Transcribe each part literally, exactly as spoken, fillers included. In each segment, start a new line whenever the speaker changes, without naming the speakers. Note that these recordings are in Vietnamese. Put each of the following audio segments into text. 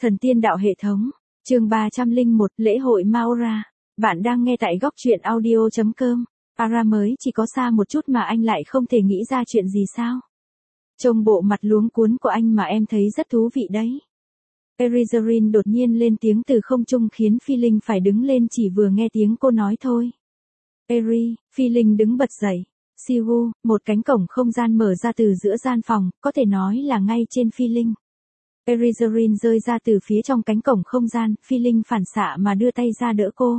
Thần tiên đạo hệ thống, chương ba trăm lẻ một, lễ hội Maora. Bạn đang nghe tại góc truyện audio chấm com. Ara mới chỉ có xa một chút mà anh lại không thể nghĩ ra chuyện gì sao? Trông bộ mặt luống cuốn của anh mà em thấy rất thú vị đấy. Erizarine đột nhiên lên tiếng từ không trung khiến Phi Linh phải đứng lên chỉ vừa nghe tiếng cô nói thôi. Eri, Phi Linh đứng bật dậy. Siwu, một cánh cổng không gian mở ra từ giữa gian phòng, có thể nói là ngay trên Phi Linh. Erizarine rơi ra từ phía trong cánh cổng không gian, Phi Linh phản xạ mà đưa tay ra đỡ cô.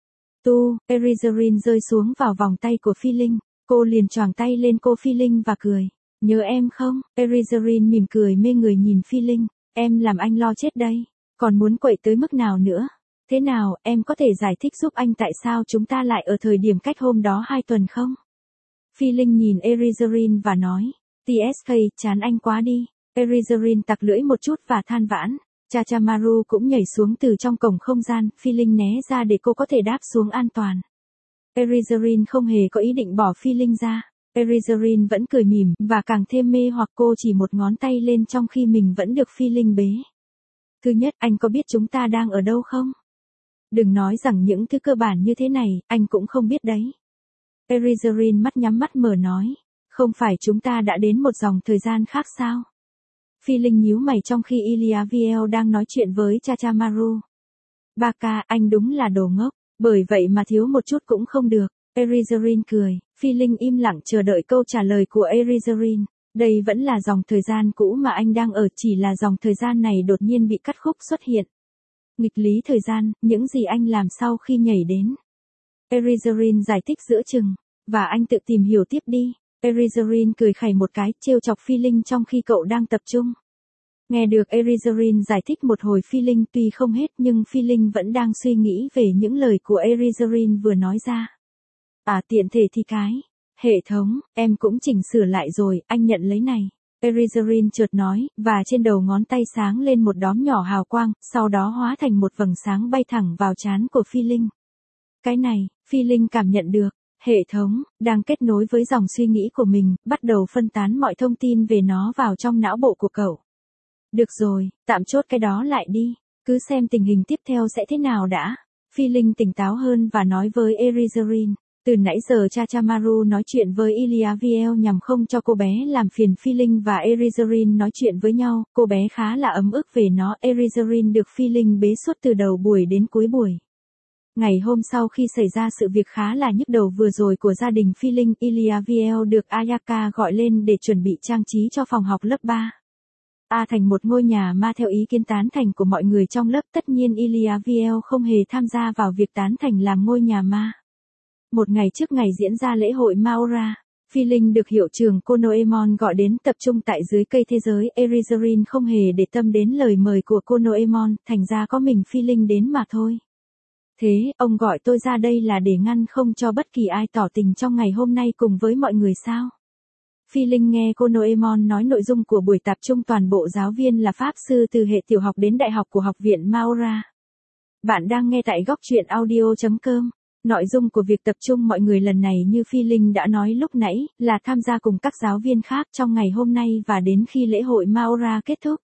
Tu, Erizarine rơi xuống vào vòng tay của Phi Linh, cô liền choàng tay lên cô Phi Linh và cười. Nhớ em không? Erizarine mỉm cười mê người nhìn Phi Linh. Em làm anh lo chết đây, còn muốn quậy tới mức nào nữa? Thế nào, em có thể giải thích giúp anh tại sao chúng ta lại ở thời điểm cách hôm đó hai tuần không? Phi Linh nhìn Erizarine và nói. tê ét ca, chán anh quá đi. Erizarine tặc lưỡi một chút và than vãn. Chachamaru cũng nhảy xuống từ trong cổng không gian, Phi Linh né ra để cô có thể đáp xuống an toàn. Erizarine không hề có ý định bỏ Phi Linh ra. Erizarine vẫn cười mỉm, và càng thêm mê hoặc cô chỉ một ngón tay lên trong khi mình vẫn được Phi Linh bế. Thứ nhất, anh có biết chúng ta đang ở đâu không? Đừng nói rằng những thứ cơ bản như thế này, anh cũng không biết đấy. Erizarine mắt nhắm mắt mở nói. Không phải chúng ta đã đến một dòng thời gian khác sao? Phi Linh nhíu mày trong khi Iliaviel đang nói chuyện với Chachamaru. Baka, anh đúng là đồ ngốc, bởi vậy mà thiếu một chút cũng không được. Erizarine cười, Phi Linh im lặng chờ đợi câu trả lời của Erizarine. Đây vẫn là dòng thời gian cũ mà anh đang ở, chỉ là dòng thời gian này đột nhiên bị cắt khúc xuất hiện. Nghịch lý thời gian, những gì anh làm sau khi nhảy đến. Erizarine giải thích giữa chừng, và anh tự tìm hiểu tiếp đi. Erizarine cười khẩy một cái, trêu chọc Phi Linh trong khi cậu đang tập trung. Nghe được Erizarine giải thích một hồi Phi Linh tuy không hết nhưng Phi Linh vẫn đang suy nghĩ về những lời của Erizarine vừa nói ra. À tiện thể thì cái, hệ thống, em cũng chỉnh sửa lại rồi, anh nhận lấy này. Erizarine chợt nói, và trên đầu ngón tay sáng lên một đóm nhỏ hào quang, sau đó hóa thành một vầng sáng bay thẳng vào trán của Phi Linh. Cái này, Phi Linh cảm nhận được. Hệ thống, đang kết nối với dòng suy nghĩ của mình, bắt đầu phân tán mọi thông tin về nó vào trong não bộ của cậu. Được rồi, tạm chốt cái đó lại đi, cứ xem tình hình tiếp theo sẽ thế nào đã. Phi Linh tỉnh táo hơn và nói với Erizarine. Từ nãy giờ Chachamaru nói chuyện với Iliaviel nhằm không cho cô bé làm phiền Phi Linh và Erizarine nói chuyện với nhau, cô bé khá là ấm ức về nó. Erizarine được Phi Linh bế suốt từ đầu buổi đến cuối buổi. Ngày hôm sau khi xảy ra sự việc khá là nhức đầu vừa rồi của gia đình Phi Linh, Iliaviel được Ayaka gọi lên để chuẩn bị trang trí cho phòng học lớp ba. A thành một ngôi nhà ma theo ý kiến tán thành của mọi người trong lớp, tất nhiên Iliaviel không hề tham gia vào việc tán thành làm ngôi nhà ma. Một ngày trước ngày diễn ra lễ hội Maora, Phi Linh được hiệu trưởng Konoemon gọi đến tập trung tại dưới cây thế giới. Erizarine không hề để tâm đến lời mời của Konoemon, thành ra có mình Phi Linh đến mà thôi. Thế, ông gọi tôi ra đây là để ngăn không cho bất kỳ ai tỏ tình trong ngày hôm nay cùng với mọi người sao? Phi Linh nghe Konoemon nói nội dung của buổi tập trung toàn bộ giáo viên là pháp sư từ hệ tiểu học đến đại học của học viện Maora. Bạn đang nghe tại góc truyện audio chấm com. Nội dung của việc tập trung mọi người lần này như Phi Linh đã nói lúc nãy, là tham gia cùng các giáo viên khác trong ngày hôm nay và đến khi lễ hội Maora kết thúc.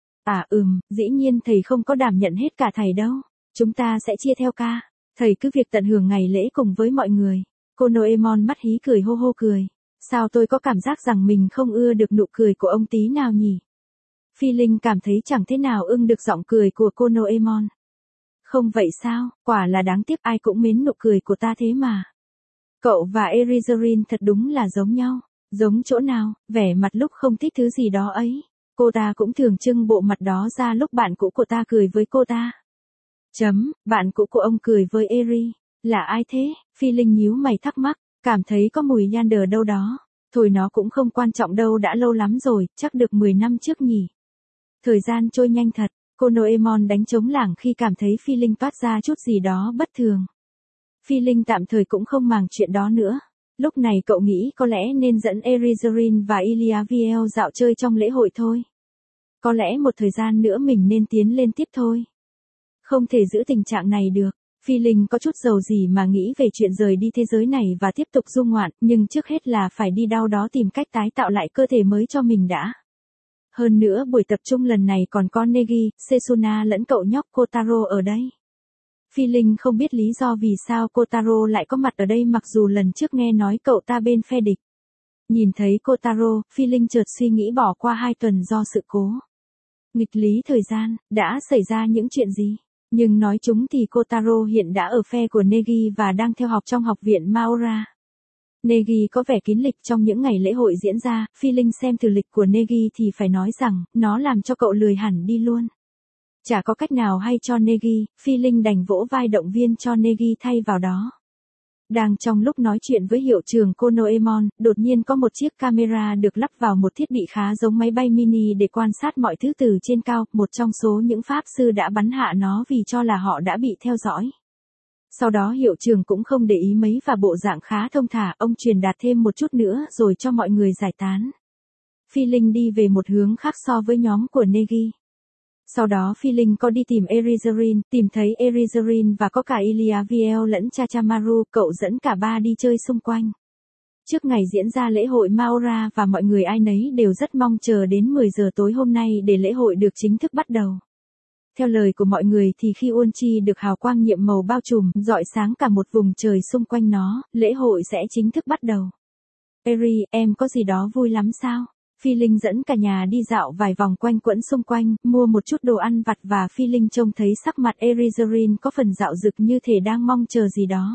À ừm, dĩ nhiên thầy không có đảm nhận hết cả thầy đâu. Chúng ta sẽ chia theo ca. Thầy cứ việc tận hưởng ngày lễ cùng với mọi người. Konoemon mắt hí cười hô hô cười. Sao tôi có cảm giác rằng mình không ưa được nụ cười của ông tí nào nhỉ? Phi Linh cảm thấy chẳng thế nào ưng được giọng cười của Konoemon. Không vậy sao, quả là đáng tiếc, ai cũng mến nụ cười của ta thế mà. Cậu và Erizarine thật đúng là giống nhau. Giống chỗ nào, vẻ mặt lúc không thích thứ gì đó ấy. Cô ta cũng thường trưng bộ mặt đó ra lúc bạn cũ của ta cười với cô ta. Chấm, bạn cũ của ông cười với Eri. Là ai thế? Phi Linh nhíu mày thắc mắc, cảm thấy có mùi Yander đâu đó. Thôi nó cũng không quan trọng đâu, đã lâu lắm rồi, chắc được mười năm trước nhỉ. Thời gian trôi nhanh thật. Konoemon đánh trống lảng khi cảm thấy Phi Linh toát ra chút gì đó bất thường. Phi Linh tạm thời cũng không màng chuyện đó nữa. Lúc này cậu nghĩ có lẽ nên dẫn Erizarine và Iliaviel dạo chơi trong lễ hội thôi. Có lẽ một thời gian nữa mình nên tiến lên tiếp thôi. Không thể giữ tình trạng này được. Phi Linh có chút dầu gì mà nghĩ về chuyện rời đi thế giới này và tiếp tục du ngoạn, nhưng trước hết là phải đi đâu đó tìm cách tái tạo lại cơ thể mới cho mình đã. Hơn nữa buổi tập trung lần này còn có Negi, Setsuna lẫn cậu nhóc Kotaro ở đây. Phi Linh không biết lý do vì sao Kotaro lại có mặt ở đây mặc dù lần trước nghe nói cậu ta bên phe địch. Nhìn thấy Kotaro, Phi Linh chợt suy nghĩ bỏ qua hai tuần do sự cố nghịch lý thời gian, đã xảy ra những chuyện gì. Nhưng nói chúng thì Kotaro hiện đã ở phe của Negi và đang theo học trong học viện Maora. Negi có vẻ kín lịch trong những ngày lễ hội diễn ra, Phi Linh xem từ lịch của Negi thì phải nói rằng, nó làm cho cậu lười hẳn đi luôn. Chả có cách nào hay cho Negi, Phi Linh đành vỗ vai động viên cho Negi thay vào đó. Đang trong lúc nói chuyện với hiệu trưởng Konoemon, đột nhiên có một chiếc camera được lắp vào một thiết bị khá giống máy bay mini để quan sát mọi thứ từ trên cao, một trong số những pháp sư đã bắn hạ nó vì cho là họ đã bị theo dõi. Sau đó hiệu trưởng cũng không để ý mấy và bộ dạng khá thông thả, ông truyền đạt thêm một chút nữa rồi cho mọi người giải tán. Phi Linh đi về một hướng khác so với nhóm của Negi. Sau đó Phi Linh có đi tìm Erizarin, tìm thấy Erizarin và có cả Iliaviel lẫn Chachamaru, cậu dẫn cả ba đi chơi xung quanh. Trước ngày diễn ra lễ hội Maora và mọi người ai nấy đều rất mong chờ đến mười giờ tối hôm nay để lễ hội được chính thức bắt đầu. Theo lời của mọi người thì khi Uonchi được hào quang nhiệm màu bao trùm, rọi sáng cả một vùng trời xung quanh nó, lễ hội sẽ chính thức bắt đầu. Eri, em có gì đó vui lắm sao? Phi Linh dẫn cả nhà đi dạo vài vòng quanh quẩn xung quanh, mua một chút đồ ăn vặt và Phi Linh trông thấy sắc mặt Erizarin có phần dạo dực như thể đang mong chờ gì đó.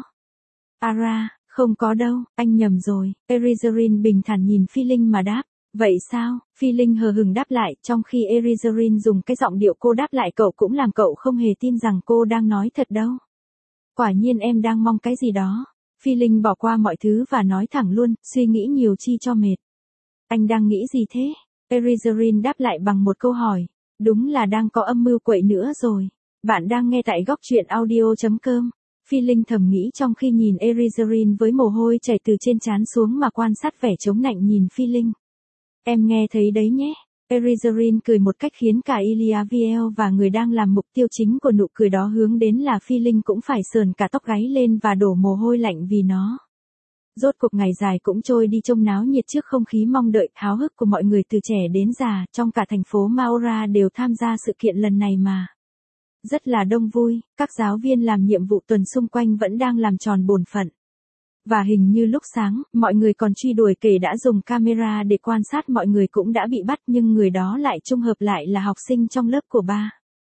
Ara, không có đâu, anh nhầm rồi. Erizarin bình thản nhìn Phi Linh mà đáp. Vậy sao? Phi Linh hờ hững đáp lại, trong khi Erizarin dùng cái giọng điệu cô đáp lại cậu cũng làm cậu không hề tin rằng cô đang nói thật đâu. Quả nhiên em đang mong cái gì đó. Phi Linh bỏ qua mọi thứ và nói thẳng luôn, suy nghĩ nhiều chi cho mệt. Anh đang nghĩ gì thế? Erizarin đáp lại bằng một câu hỏi. Đúng là đang có âm mưu quậy nữa rồi. Bạn đang nghe tại góc truyện audio chấm com. Phi Linh thầm nghĩ trong khi nhìn Erizarin với mồ hôi chảy từ trên trán xuống mà quan sát vẻ chống nạnh nhìn Phi Linh. Em nghe thấy đấy nhé. Erizarin cười một cách khiến cả Iliaviel và người đang làm mục tiêu chính của nụ cười đó hướng đến là Phi Linh cũng phải sờn cả tóc gáy lên và đổ mồ hôi lạnh vì nó. Rốt cuộc ngày dài cũng trôi đi trông náo nhiệt trước không khí mong đợi, háo hức của mọi người từ trẻ đến già, trong cả thành phố Maora đều tham gia sự kiện lần này mà. Rất là đông vui, các giáo viên làm nhiệm vụ tuần xung quanh vẫn đang làm tròn bổn phận. Và hình như lúc sáng, mọi người còn truy đuổi kẻ đã dùng camera để quan sát mọi người cũng đã bị bắt nhưng người đó lại trung hợp lại là học sinh trong lớp của ba.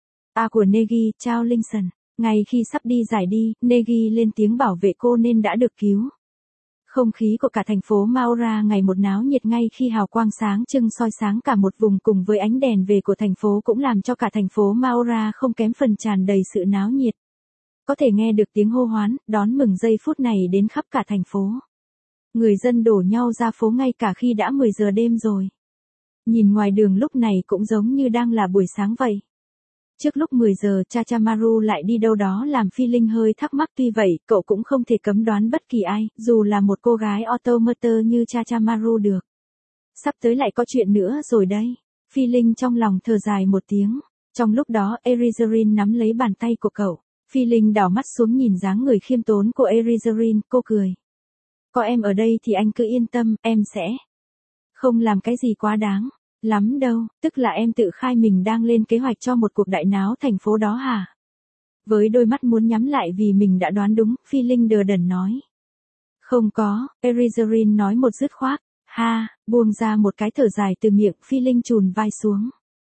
A của Negi, Chao Linh-sần. Ngay khi sắp đi giải đi, Negi lên tiếng bảo vệ cô nên đã được cứu. Không khí của cả thành phố Maora ngày một náo nhiệt ngay khi hào quang sáng trưng soi sáng cả một vùng cùng với ánh đèn về của thành phố cũng làm cho cả thành phố Maora không kém phần tràn đầy sự náo nhiệt. Có thể nghe được tiếng hô hoán, đón mừng giây phút này đến khắp cả thành phố. Người dân đổ nhau ra phố ngay cả khi đã mười giờ đêm rồi. Nhìn ngoài đường lúc này cũng giống như đang là buổi sáng vậy. Trước lúc mười giờ Chachamaru lại đi đâu đó làm Phi Linh hơi thắc mắc tuy vậy cậu cũng không thể cấm đoán bất kỳ ai, dù là một cô gái automator như Chachamaru được. Sắp tới lại có chuyện nữa rồi đây. Phi Linh trong lòng thở dài một tiếng. Trong lúc đó Erizarin nắm lấy bàn tay của cậu. Phi Linh đảo mắt xuống nhìn dáng người khiêm tốn của Erizarin, cô cười. Có em ở đây thì anh cứ yên tâm, em sẽ không làm cái gì quá đáng. Lắm đâu, tức là em tự khai mình đang lên kế hoạch cho một cuộc đại náo thành phố đó hả? Với đôi mắt muốn nhắm lại vì mình đã đoán đúng, Phi Linh đờ đẫn nói. Không có, Erizarin nói một dứt khoát. Ha, buông ra một cái thở dài từ miệng, Phi Linh chùn vai xuống.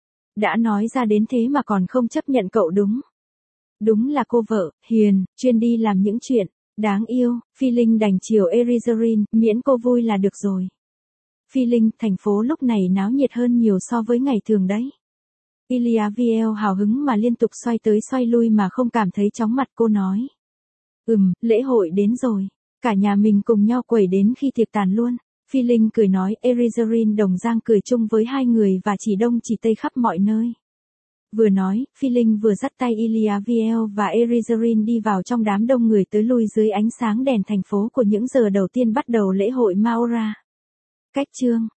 Đã nói ra đến thế mà còn không chấp nhận cậu đúng. Đúng là cô vợ, hiền, chuyên đi làm những chuyện đáng yêu. Phi Linh đành chiều Erizarin, miễn cô vui là được rồi. Phi Linh, thành phố lúc này náo nhiệt hơn nhiều so với ngày thường đấy. Iliaviel hào hứng mà liên tục xoay tới xoay lui mà không cảm thấy chóng mặt, cô nói. Ừm, lễ hội đến rồi. Cả nhà mình cùng nhau quẩy đến khi tiệc tàn luôn. Phi Linh cười nói, Erizarin đồng giang cười chung với hai người và chỉ đông chỉ tây khắp mọi nơi. Vừa nói, Phi Linh vừa dắt tay Iliaviel và Erizarin đi vào trong đám đông người tới lui dưới ánh sáng đèn thành phố của những giờ đầu tiên bắt đầu lễ hội Maora. Cách chương